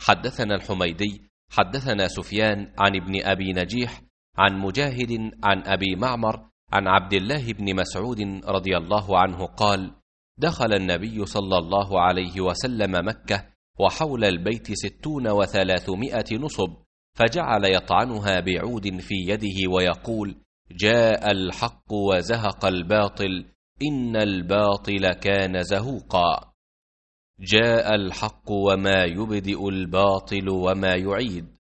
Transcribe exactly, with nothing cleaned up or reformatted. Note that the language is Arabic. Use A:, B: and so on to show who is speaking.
A: حدثنا الحميدي حدثنا سفيان عن ابن أبي نجيح عن مجاهد عن أبي معمر عن عبد الله بن مسعود رضي الله عنه قال: دخل النبي صلى الله عليه وسلم مكة وحول البيت ستون وثلاثمائة نصب، فجعل يطعنها بعود في يده ويقول: جاء الحق وزهق الباطل إن الباطل كان زهوقا. جاء الحق وما يبدئ الباطل وما يعيد.